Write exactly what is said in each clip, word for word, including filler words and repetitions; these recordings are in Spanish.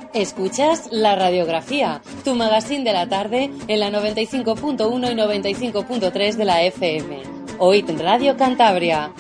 Escuchas La Radiografía, tu magazín de la tarde en la noventa y cinco punto uno y noventa y cinco punto tres de la F M. Oíd Radio Cantabria.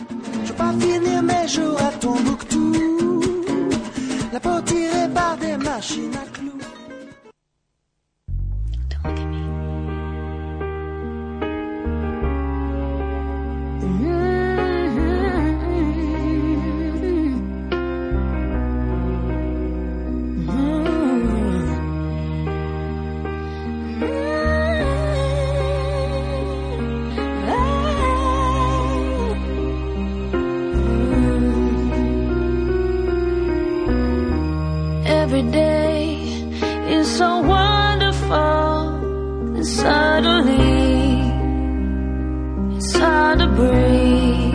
Every day is so wonderful, and suddenly it's hard to breathe.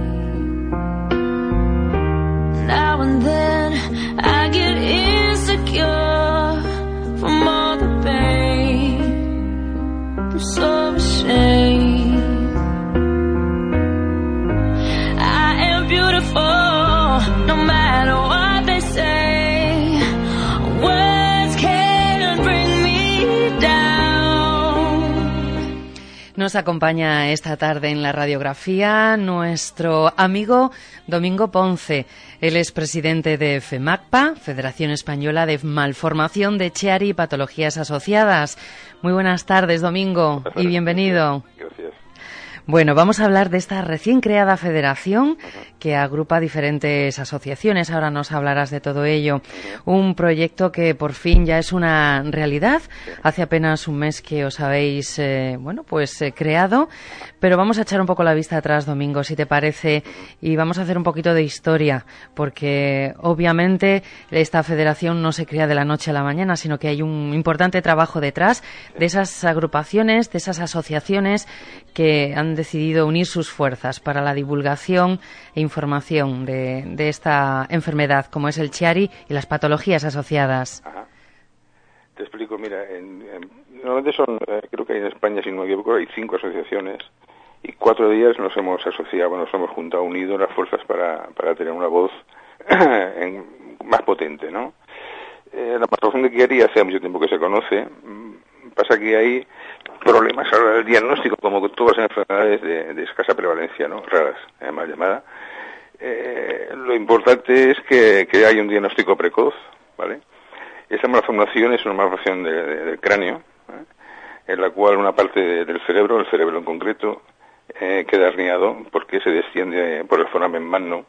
Now and then I get insecure from all the pain. I'm so ashamed. I am beautiful, no matter what they say. Nos acompaña esta tarde en la radiografía nuestro amigo Domingo Ponce. Él es presidente de FEMACPA, Federación Española de Malformación de Chiari y Patologías Asociadas. Muy buenas tardes, Domingo, y bienvenido. Gracias. Bueno, vamos a hablar de esta recién creada federación que agrupa diferentes asociaciones. Ahora nos hablarás de todo ello. Un proyecto que por fin ya es una realidad. Hace apenas un mes que os habéis, eh, bueno, pues eh, creado. Pero vamos a echar un poco la vista atrás, Domingo, si te parece, y vamos a hacer un poquito de historia, porque obviamente esta federación no se crea de la noche a la mañana, sino que hay un importante trabajo detrás de esas agrupaciones, de esas asociaciones que han decidido unir sus fuerzas para la divulgación e información de, de esta enfermedad, como es el Chiari y las patologías asociadas. Ajá. Te explico, mira, en, en, normalmente son, eh, creo que en España, si no me equivoco, hay cinco asociaciones y cuatro de ellas nos hemos asociado, nos hemos juntado, unido las fuerzas para, para tener una voz en, más potente, ¿no? Eh, la patología de Chiari hace mucho tiempo que se conoce. Pasa que hay problemas a la hora del diagnóstico, como con todas las enfermedades de, de escasa prevalencia, ¿no? Raras, además llamada. Eh, lo importante es que, que haya un diagnóstico precoz, ¿vale? Esta malformación es una malformación de, de, del cráneo, ¿eh? En la cual una parte de, del cerebro, el cerebro en concreto, eh, queda herniado porque se desciende por el foramen magno.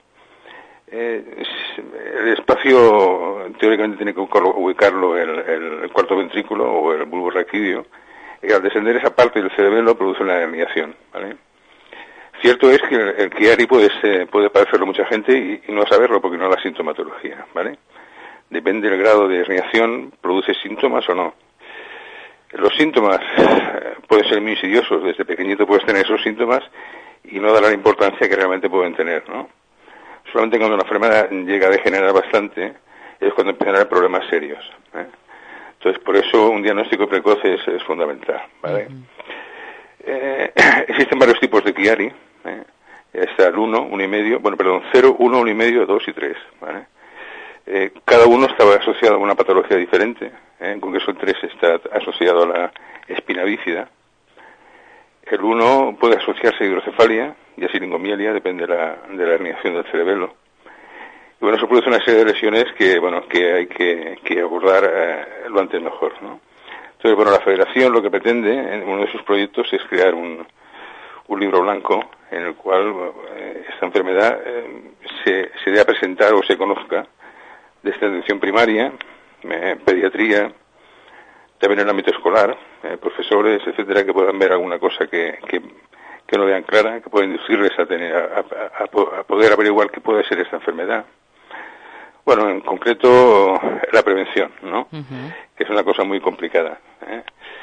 Eh, el espacio teóricamente tiene que ubicarlo el, el, el cuarto ventrículo o el bulbo raquídeo, y al descender esa parte del cerebelo produce una herniación, ¿vale? Cierto es que el, el Chiari puede, ser, puede padecerlo mucha gente y, y no saberlo porque no la sintomatología, ¿vale? Depende del grado de herniación, produce síntomas o no. Los síntomas eh, pueden ser muy insidiosos, desde pequeñito puedes tener esos síntomas y no dar la importancia que realmente pueden tener, ¿no? Solamente cuando la enfermedad llega a degenerar bastante es cuando empiezan a haber problemas serios, ¿eh? Entonces, por eso un diagnóstico precoz es, es fundamental, ¿vale? Uh-huh. Eh, existen varios tipos de Chiari, ¿eh? Está el uno, uno y medio, bueno, perdón, cero, uno, uno y medio, dos y tres, ¿vale? Eh, cada uno estaba asociado a una patología diferente, ¿eh? En concreto el tres está asociado a la espina bífida. El uno puede asociarse a hidrocefalia y a siringomielia, depende de la, de la herniación del cerebelo. Y bueno, eso produce una serie de lesiones que, bueno, que hay que, que abordar eh, lo antes mejor, ¿no? Entonces, bueno, la Federación lo que pretende en uno de sus proyectos es crear un, un libro blanco en el cual eh, esta enfermedad eh, se, se dé a presentar o se conozca desde atención primaria, eh, pediatría, también en el ámbito escolar, eh, profesores, etcétera, que puedan ver alguna cosa que, que, que no vean clara, que pueda inducirles a, tener, a, a, a poder averiguar qué puede ser esta enfermedad. Bueno, en concreto, la prevención, ¿no? Uh-huh. Que es una cosa muy complicada, ¿eh?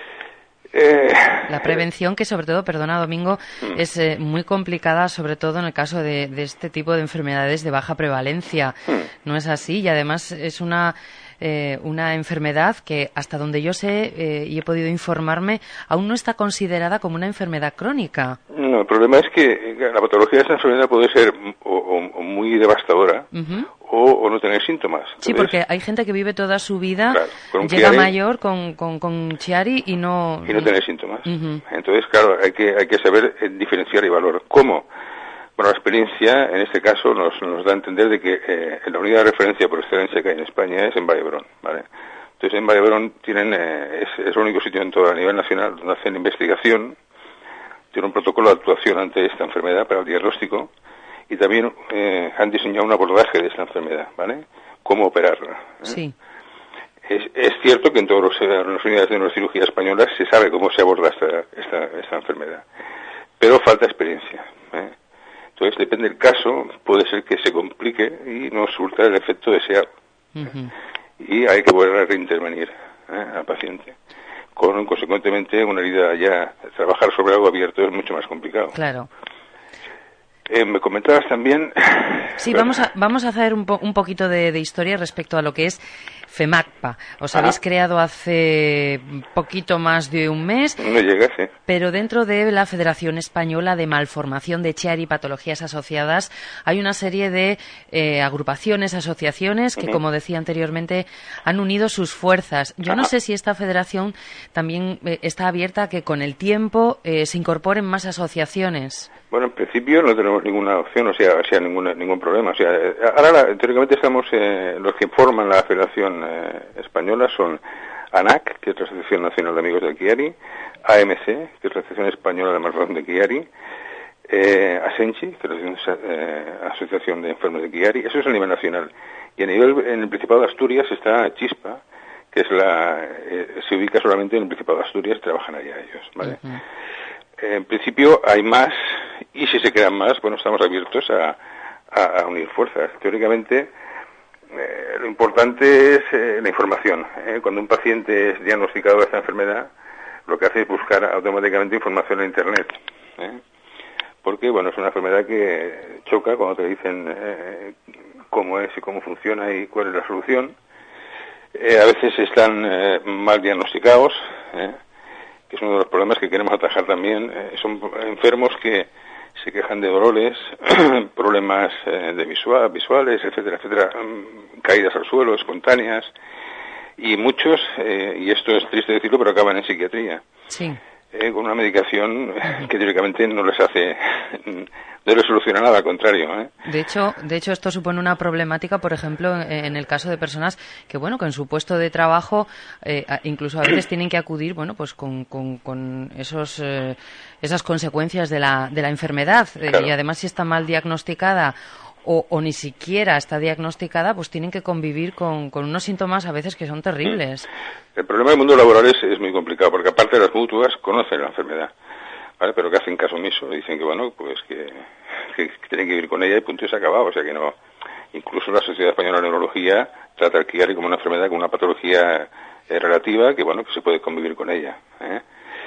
Eh, la prevención que sobre todo, perdona Domingo, mm. es eh, muy complicada, sobre todo en el caso de, de este tipo de enfermedades de baja prevalencia. Mm. ¿No es así? Y además es una eh, una enfermedad que, hasta donde yo sé eh, y he podido informarme, aún no está considerada como una enfermedad crónica. No, el problema es que la patología de esta enfermedad puede ser o, o, o muy devastadora, uh-huh. o, o no tener síntomas. Entonces, sí, porque hay gente que vive toda su vida, claro, con un llega Chiari, mayor con, con, con Chiari y no... Y no tener síntomas. Uh-huh. Entonces, claro, hay que, hay que saber diferenciar y valorar. ¿Cómo? Bueno, la experiencia, en este caso, nos, nos da a entender de que eh, la unidad de referencia por excelencia que hay en España es en Vallebrón, ¿vale? Entonces, en Vallebrón tienen, eh, es, es el único sitio en todo a nivel nacional donde hacen investigación, tienen un protocolo de actuación ante esta enfermedad para el diagnóstico y también eh, han diseñado un abordaje de esta enfermedad, ¿vale? Cómo operarla. ¿eh? Sí. Es, es cierto que en todas las unidades de neurocirugía españolas se sabe cómo se aborda esta, esta, esta enfermedad, pero falta experiencia, ¿eh? Entonces, depende del caso, puede ser que se complique y no surta el efecto deseado. Uh-huh. Y hay que volver a reintervenir ¿eh? al paciente. Con, consecuentemente, una herida ya, trabajar sobre algo abierto es mucho más complicado. Claro. Eh, me comentabas también... Sí, vamos a, vamos a hacer un, po, un poquito de, de historia respecto a lo que es FEMACPA. Os habéis Ajá. creado hace poquito más de un mes. No llega, sí. Pero dentro de la Federación Española de Malformación de Chiari y Patologías Asociadas hay una serie de eh, agrupaciones, asociaciones que, uh-huh. como decía anteriormente, han unido sus fuerzas. Yo Ajá. no sé si esta federación también eh, está abierta a que con el tiempo eh, se incorporen más asociaciones. Bueno, en principio no tenemos ninguna opción, o sea, o sea ninguna, ningún problema. O sea, ahora la, teóricamente estamos, eh, los que forman la Federación eh, Española son ANAC, que es la Asociación Nacional de Amigos del Chiari, A M C, que es la Asociación Española de Malformación de Chiari, eh, ASENCHI, que es la eh, Asociación de Enfermos de Chiari, eso es a nivel nacional. Y a nivel, en el Principado de Asturias está CHISPA, que es la, eh, se ubica solamente en el Principado de Asturias, trabajan allá ellos, ¿vale? Uh-huh. En principio hay más, y si se crean más, bueno, estamos abiertos a, a, a unir fuerzas. Teóricamente, eh, lo importante es eh, la información. ¿eh? Cuando un paciente es diagnosticado de esta enfermedad, lo que hace es buscar automáticamente información en Internet. ¿eh? Porque, bueno, es una enfermedad que choca cuando te dicen eh, cómo es y cómo funciona y cuál es la solución. Eh, a veces están eh, mal diagnosticados, ¿eh? que es uno de los problemas que queremos atajar también. Eh, son enfermos que se quejan de dolores, problemas eh, de visual, visuales, etcétera, etcétera, um, caídas al suelo, espontáneas, y muchos, eh, y esto es triste decirlo, pero acaban en psiquiatría. Sí. Eh, con una medicación que teóricamente no les hace, no les soluciona nada, al contrario. ¿eh? De hecho, de hecho esto supone una problemática, por ejemplo, en el caso de personas que, bueno, que en su puesto de trabajo, eh, incluso a veces tienen que acudir, bueno, pues con, con, con esos, eh, esas consecuencias de la, de la enfermedad, claro. eh, y además si está mal diagnosticada o, o ni siquiera está diagnosticada, pues tienen que convivir con, con unos síntomas a veces que son terribles. El problema del mundo laboral es, es muy complicado, porque aparte de las mutuas conocen la enfermedad, ¿vale? Pero que hacen caso omiso, dicen que bueno, pues que, que, que tienen que vivir con ella y punto y se ha acabado, o sea que no. Incluso la Sociedad Española de Neurología trata al Chiari como una enfermedad, como una patología eh, relativa, que bueno, que se puede convivir con ella. ¿eh?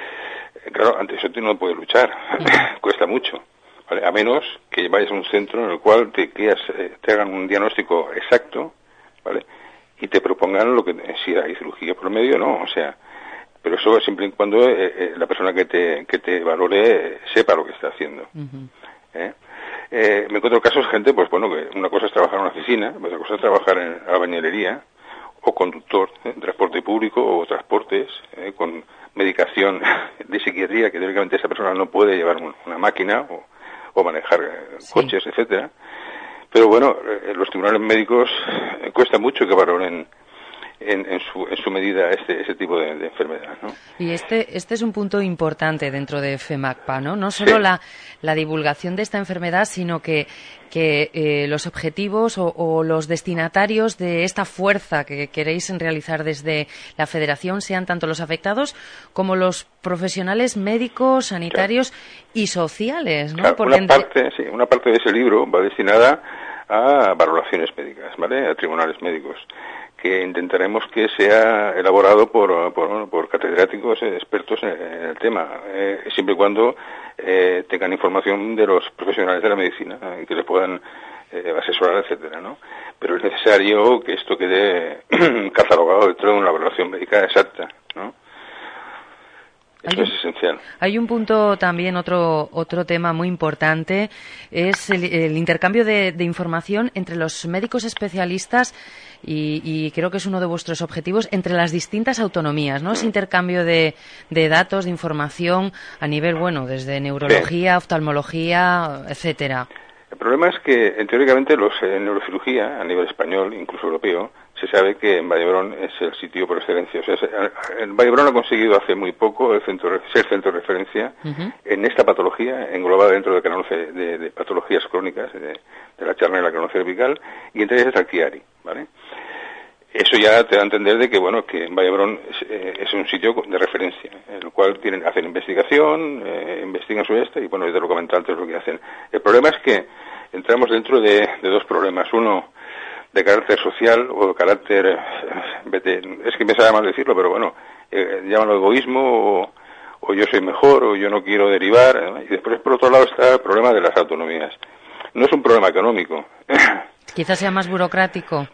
Claro, ante eso no puedes luchar, cuesta mucho. ¿Vale? A menos que vayas a un centro en el cual te, quedas, eh, te hagan un diagnóstico exacto, ¿vale? Y te propongan lo que, si hay cirugía por medio, no, o sea, pero eso siempre y cuando eh, eh, la persona que te, que te valore eh, sepa lo que está haciendo. Uh-huh. ¿eh? Eh, me encuentro casos, gente, pues bueno, que una cosa es trabajar en una oficina, otra cosa es trabajar en la bañilería, o conductor, ¿eh? transporte público o transportes, eh, con medicación de psiquiatría, que teóricamente esa persona no puede llevar una máquina o o manejar eh, sí. coches, etcétera. Pero bueno, eh, los tribunales médicos eh, cuesta mucho que valoren en, en, su, en su medida este, ese tipo de, de enfermedad, ¿no? Y este, este es un punto importante dentro de FEMACPA, ¿no? No solo sí. la, la divulgación de esta enfermedad, sino que, que eh, los objetivos o, o los destinatarios de esta fuerza que queréis realizar desde la Federación sean tanto los afectados como los profesionales médicos, sanitarios claro. y sociales, ¿no? Claro, Porque una, parte, sí, una parte de ese libro va destinada a valoraciones médicas, ¿vale? A tribunales médicos, que intentaremos que sea elaborado por, por, por catedráticos expertos en el tema, eh, siempre y cuando eh, tengan información de los profesionales de la medicina eh, y que les puedan eh, asesorar, etcétera, ¿no? Pero es necesario que esto quede catalogado dentro de una valoración médica exacta, ¿no? Eso es esencial. Hay un punto también, otro otro tema muy importante, es el, el intercambio de, de información entre los médicos especialistas y, y creo que es uno de vuestros objetivos, entre las distintas autonomías, ¿no? Ese intercambio de, de datos, de información a nivel, bueno, desde neurología, sí. oftalmología, etcétera. El problema es que, teóricamente, los en neurocirugía, a nivel español, incluso europeo, se sabe que en Vallebrón es el sitio por excelencia. O sea, en Vallebrón ha conseguido hace muy poco el centro, ser centro de referencia uh-huh. en esta patología, englobada dentro del canal de, de, de patologías crónicas, de, de la charla y la canal cervical, y entre ellas el Chiari, ¿vale? Eso ya te da a entender de que, bueno, que en Vallebrón es, eh, es un sitio de referencia, en el cual tienen, hacen investigación, eh, investigan sobre esto, y bueno, es de lo comentante es lo que hacen. El problema es que entramos dentro de, de dos problemas. Uno, de carácter social o de carácter, eh, es que me sabe mal decirlo, pero bueno, eh, llámalo egoísmo o, o yo soy mejor o yo no quiero derivar, ¿eh? Y después por otro lado está el problema de las autonomías. No es un problema económico. Quizás sea más burocrático.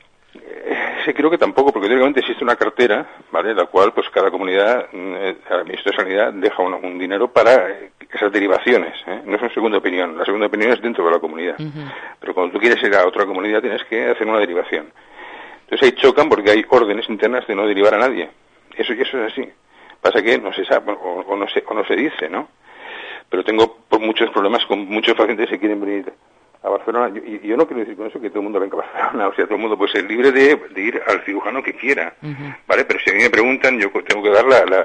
Sí, creo que tampoco, porque teóricamente existe una cartera, ¿vale?, la cual pues cada comunidad, eh, el Ministerio de Sanidad deja un, un dinero para eh, esas derivaciones, ¿eh? No es una segunda opinión, la segunda opinión es dentro de la comunidad, uh-huh. Pero cuando tú quieres ir a otra comunidad tienes que hacer una derivación. Entonces ahí chocan porque hay órdenes internas de no derivar a nadie, eso y eso es así. Pasa que no se sabe, o, o, no, se, o no se dice, ¿no? Pero tengo por muchos problemas con muchos pacientes que quieren venir a Barcelona. Yo, y yo no quiero decir con eso que todo el mundo venga a Barcelona, o sea, todo el mundo puede ser libre de, de ir al cirujano que quiera, uh-huh. ¿Vale? Pero si a mí me preguntan, yo tengo que dar la, la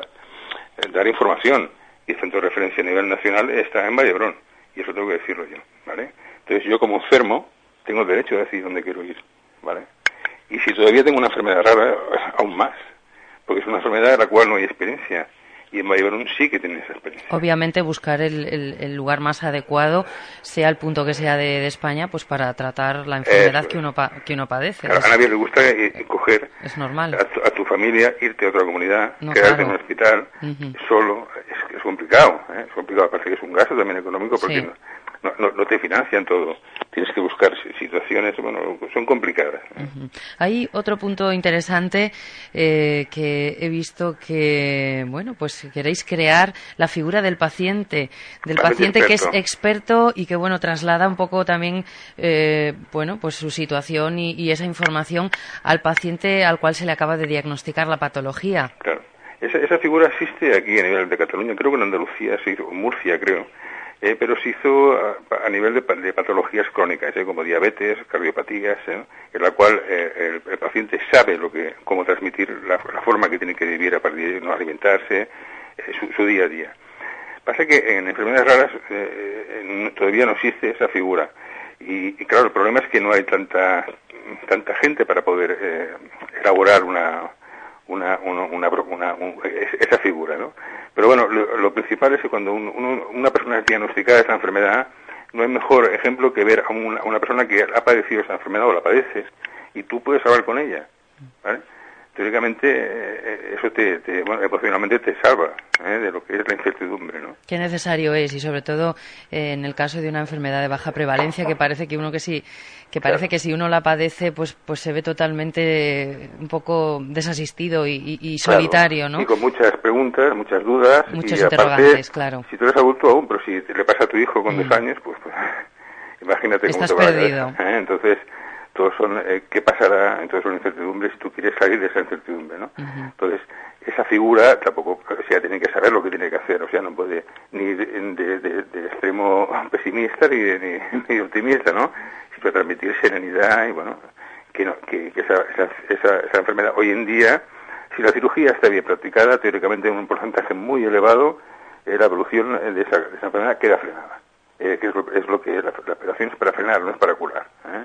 dar información, y el centro de referencia a nivel nacional está en Vallebrón, y eso tengo que decirlo yo, ¿vale? Entonces yo como enfermo tengo el derecho de decir dónde quiero ir, ¿vale? Y si todavía tengo una enfermedad rara, aún más, porque es una enfermedad en la cual no hay experiencia. Y en Vallebrón sí que tiene esa experiencia. Obviamente buscar el, el, el lugar más adecuado, sea el punto que sea de, de España, pues para tratar la enfermedad que uno pa, que uno padece. Claro, a nadie le gusta eh, coger es normal. A, tu, a tu familia, irte a otra comunidad, no, quedarte claro. en un hospital, uh-huh. solo, es, es complicado, ¿eh? Es complicado, aparte que es un gasto también económico porque sí. no, no, no te financian todo. Tienes que buscar situaciones, bueno, son complicadas. Uh-huh. Hay otro punto interesante eh, que he visto que, bueno, pues queréis crear la figura del paciente, del paciente, paciente que es experto y que, bueno, traslada un poco también, eh, bueno, pues su situación y, y esa información al paciente al cual se le acaba de diagnosticar la patología. Claro. Esa, esa figura existe aquí a nivel de Cataluña, creo que en Andalucía se hizo, en Murcia creo. Eh, pero se hizo a, a nivel de, de patologías crónicas, eh, como diabetes, cardiopatías, eh, en la cual eh, el, el paciente sabe lo que, cómo transmitir la, la forma que tiene que vivir a partir de no alimentarse, eh, su, su día a día. Pasa que en enfermedades raras eh, en, todavía no existe esa figura. Y, y claro, el problema es que no hay tanta tanta gente para poder eh, elaborar una una una, una, una un, esa figura, ¿no? Pero bueno, lo, lo principal es que cuando un, uno, una persona es diagnosticada de esta enfermedad, no hay mejor ejemplo que ver a una, una persona que ha padecido esta enfermedad o la padeces y tú puedes hablar con ella, ¿vale? Teóricamente eh, eso te, te bueno, emocionalmente te salva ¿eh? de lo que es la incertidumbre, ¿no? Qué necesario es, y sobre todo eh, en el caso de una enfermedad de baja prevalencia, que parece que uno que sí, que parece claro. que si uno la padece, pues pues se ve totalmente un poco desasistido y, y, y solitario, claro. ¿no? Y con muchas preguntas, muchas dudas, muchas y interrogantes, aparte, claro. Si tú eres adulto aún, pero si le pasa a tu hijo con mm. dos años, pues, pues imagínate Estás cómo te perdido. va a quedar, ¿eh? Entonces todos son eh, qué pasará, entonces son incertidumbres si tú quieres salir de esa incertidumbre, ¿no? Uh-huh. Entonces esa figura tampoco, o sea, tiene que saber lo que tiene que hacer, o sea, no puede ni de, de, de, de extremo pesimista ni, ni, ni optimista, ¿no? Sino transmitir serenidad y bueno, que no, que, que esa, esa, esa, esa enfermedad hoy en día, si la cirugía está bien practicada, teóricamente en un porcentaje muy elevado, eh, la evolución de esa, de esa enfermedad queda frenada. Eh, que es lo, es lo que la, la operación es para frenar, no es para curar, ¿eh?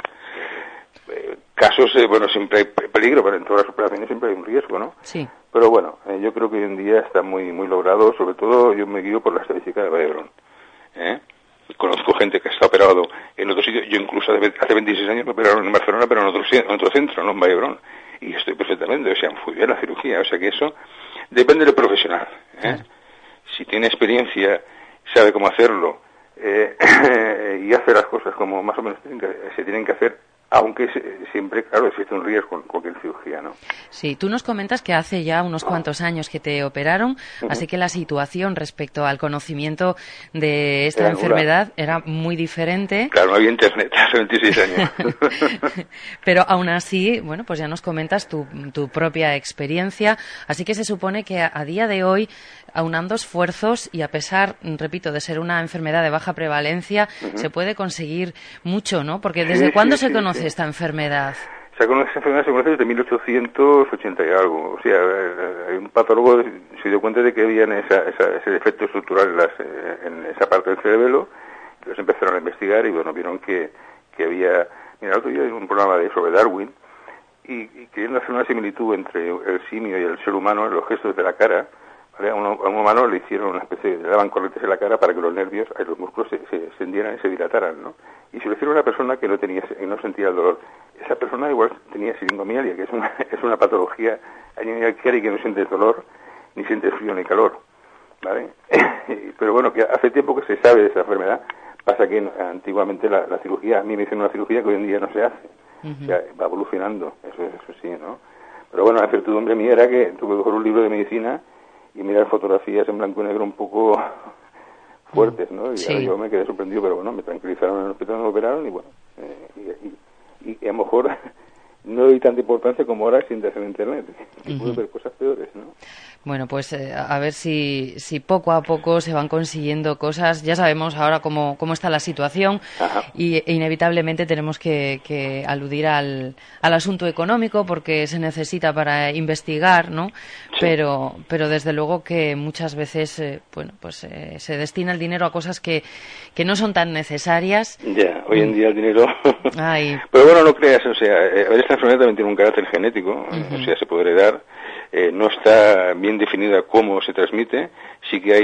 Eh, casos, eh, bueno, siempre hay peligro, pero en todas las operaciones siempre hay un riesgo, ¿no? Sí. Pero bueno, eh, yo creo que hoy en día está muy muy logrado, sobre todo yo me guío por la estadística de Vallebrón. ¿eh? Conozco gente que está operado en otros sitios, yo incluso hace veintiséis años me operaron en Barcelona, pero en otro, en otro centro, no en Vallebrón. Y estoy perfectamente, o sea, muy bien la cirugía, o sea que eso depende del profesional. ¿eh? Sí. Si tiene experiencia, sabe cómo hacerlo, eh, y hace las cosas como más o menos tienen que, se tienen que hacer, aunque siempre, claro, existe un riesgo con cualquier cirugía, ¿no? Sí, tú nos comentas que hace ya unos cuantos años que te operaron, uh-huh. así que la situación respecto al conocimiento de esta era enfermedad nula. Era muy diferente. Claro, no había internet hace veintiséis años. Pero aún así, bueno, pues ya nos comentas tu, tu propia experiencia, así que se supone que a, a día de hoy, aunando esfuerzos y a pesar, repito, de ser una enfermedad de baja prevalencia, uh-huh. se puede conseguir mucho, ¿no? Porque ¿desde sí, cuándo sí, se sí, conoce sí. esta enfermedad? Se conoce, esta enfermedad se conoce desde mil ochocientos ochenta y algo. O sea, un patólogo se dio cuenta de que había esa, esa, ese defecto estructural en, las, en esa parte del cerebelo. Entonces empezaron a investigar y, bueno, vieron que, que había... Mira, el otro día hay un programa de, sobre Darwin y, y queriendo hacer una similitud entre el simio y el ser humano en los gestos de la cara. A un, a un humano le hicieron una especie de, le daban corrientes en la cara para que los nervios, los músculos se, se extendieran y se dilataran, ¿no? Y se lo hicieron a una persona que no tenía, que no sentía el dolor. Esa persona igual tenía siringomialia, que es una, es una patología añadida que no siente dolor, ni siente frío ni calor, ¿vale? Pero bueno, que hace tiempo que se sabe de esa enfermedad. Pasa que antiguamente la, la cirugía, a mí me hicieron una cirugía que hoy en día no se hace. Uh-huh. O sea, va evolucionando, eso, eso sí, ¿no? Pero bueno, la certidumbre mía era que tuve que coger un libro de medicina y mirar fotografías en blanco y negro un poco fuertes, ¿no? Y sí. yo me quedé sorprendido, pero bueno, me tranquilizaron en el hospital, me operaron y bueno, eh, y, y, y a lo mejor no doy tanta importancia como ahora sin hacer internet, y uh-huh. puedo ver cosas peores, ¿no? Bueno, pues eh, a ver si, si poco a poco se van consiguiendo cosas. Ya sabemos ahora cómo, cómo está la situación y e inevitablemente tenemos que, que aludir al, al asunto económico porque se necesita para investigar, ¿no? Sí. Pero, pero desde luego que muchas veces, eh, bueno, pues eh, se destina el dinero a cosas que, que no son tan necesarias. Ya, hoy en día el dinero... Ay. Pero bueno, no creas, o sea, esta enfermedad también tiene un carácter genético, uh-huh. o sea, se puede heredar. Eh, no está bien definida cómo se transmite. Sí que hay,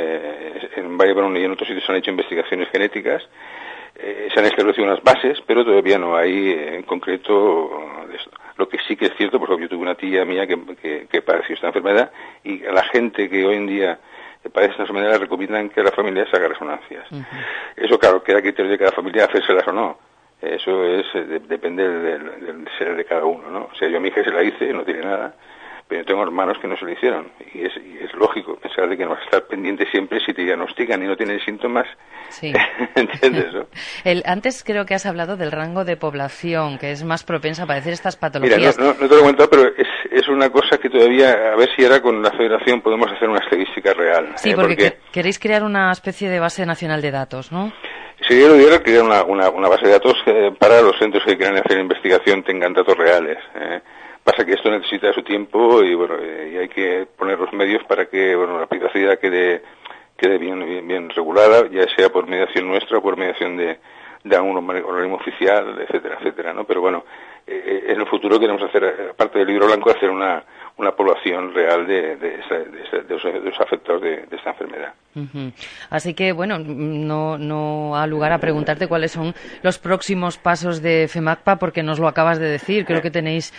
eh, en Valle Brón y en otros sitios se han hecho investigaciones genéticas, eh, se han establecido unas bases, pero todavía no hay eh, en concreto de esto. Lo que sí que es cierto, por ejemplo, yo tuve una tía mía que, que, que padeció esta enfermedad y a la gente que hoy en día padece esta enfermedad le recomiendan que a la familia se haga resonancias. Uh-huh. Eso, claro, queda criterio de cada familia hacérselas o no. Eso es de, depende del, del ser de cada uno, ¿no? O sea, yo a mi hija se la hice, no tiene nada. Pero tengo hermanos que no se lo hicieron y es, y es lógico pensar de que no vas a estar pendiente siempre si te diagnostican y no tienes síntomas. Sí. ¿Entiendes? ¿No? El, antes creo que has hablado del rango de población que es más propensa a padecer estas patologías. Mira, no, no, no te lo he comentado, pero es, es una cosa que todavía, a ver si ahora con la federación podemos hacer una estadística real. Sí, ¿eh? porque, porque que, queréis crear una especie de base nacional de datos, ¿no? Sería lo ideal crear una, una, una base de datos que para los centros que quieran hacer investigación tengan datos reales. ¿eh? Pasa que esto necesita su tiempo y bueno, y hay que poner los medios para que bueno la privacidad quede quede bien bien, bien regulada, ya sea por mediación nuestra o por mediación de, de algún organismo oficial, etcétera, etcétera, ¿no? Pero bueno, eh, en el futuro queremos hacer, aparte del libro blanco, hacer una una población real de, de, esa, de, esa, de, los, de los afectados de, de esta enfermedad. Uh-huh. Así que, bueno, no, no ha lugar a preguntarte cuáles son los próximos pasos de FEMACPA, porque nos lo acabas de decir. Creo que tenéis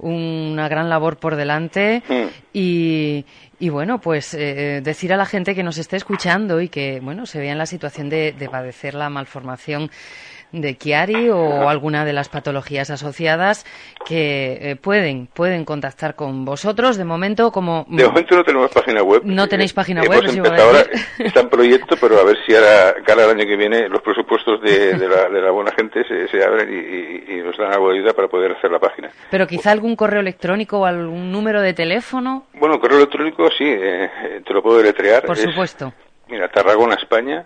una gran labor por delante mm. y, y, bueno, pues eh, decir a la gente que nos esté escuchando y que, bueno, se vea en la situación de, de padecer la malformación de Chiari o alguna de las patologías asociadas que eh, pueden pueden contactar con vosotros. De momento, como de momento no tenemos página web. No tenéis página eh, web. Hemos empezado ahora, está en proyecto, pero a ver si ahora, cada año que viene, los presupuestos de, de, la, de la buena gente se, se abren y, y, y nos dan algo de ayuda para poder hacer la página. Pero quizá algún correo electrónico o algún número de teléfono. Bueno, correo electrónico sí, eh, te lo puedo deletrear. Por es, supuesto. Mira, Tarragona, España,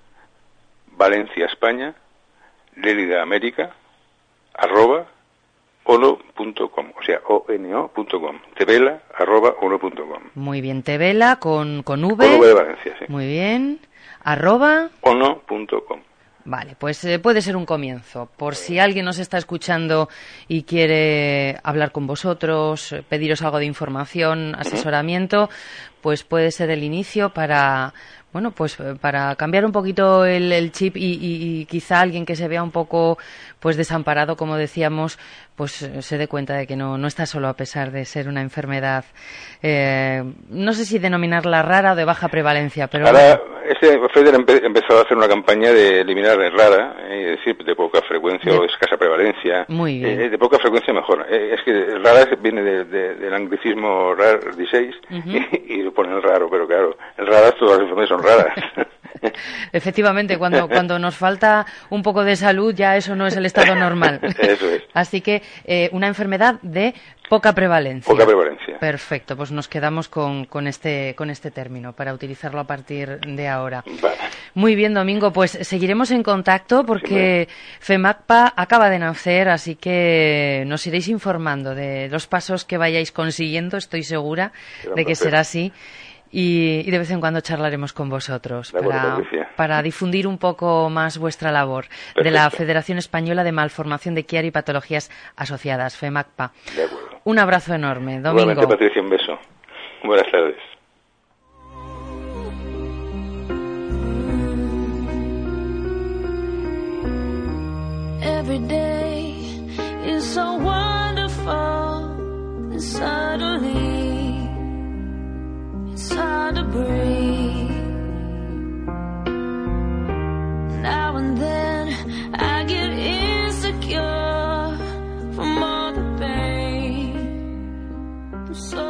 Valencia, España, Lérida, América, arroba, ono punto com, o sea, o n o punto com, tevela, arroba, ono punto com. Muy bien, tevela, con, con V. Con V de Valencia, sí. Muy bien, arroba. ono punto com. Vale, pues eh, puede ser un comienzo. Por si alguien nos está escuchando y quiere hablar con vosotros, pediros algo de información, asesoramiento, uh-huh. pues puede ser el inicio para... Bueno, pues para cambiar un poquito el, el chip y, y, y quizá alguien que se vea un poco pues desamparado, como decíamos, pues eh, se dé cuenta de que no, no está solo, a pesar de ser una enfermedad, eh, no sé si denominarla rara o de baja prevalencia, pero... Ahora, este FEDER empe empezó a hacer una campaña de eliminar rara, eh, es decir, de poca frecuencia de... o escasa prevalencia. Muy bien. Eh, de poca frecuencia mejor. Eh, es que rara viene de, de, del anglicismo rare disease, uh-huh. y, y lo ponen raro, pero claro, en raras todas las enfermedades son raras. Efectivamente, cuando, cuando nos falta un poco de salud, ya eso no es el estado normal. Eso es. Así que eh, una enfermedad de poca prevalencia. Poca prevalencia. Perfecto, pues nos quedamos con, con, este, con este término para utilizarlo a partir de ahora. Vale. Muy bien, Domingo, pues seguiremos en contacto porque sí, FEMACPA acaba de nacer, así que nos iréis informando de los pasos que vayáis consiguiendo, estoy segura de que será así. Y, y de vez en cuando charlaremos con vosotros para, para difundir un poco más vuestra labor. Perfecto. De la Federación Española de Malformación de Chiari y Patologías Asociadas, FEMACPA. De acuerdo. Un abrazo enorme, Domingo. Igualmente, Patricia, un beso. Buenas tardes. Every day is so wonderful, and suddenly it's hard to breathe. Now and then I get insecure from all the pain. I'm so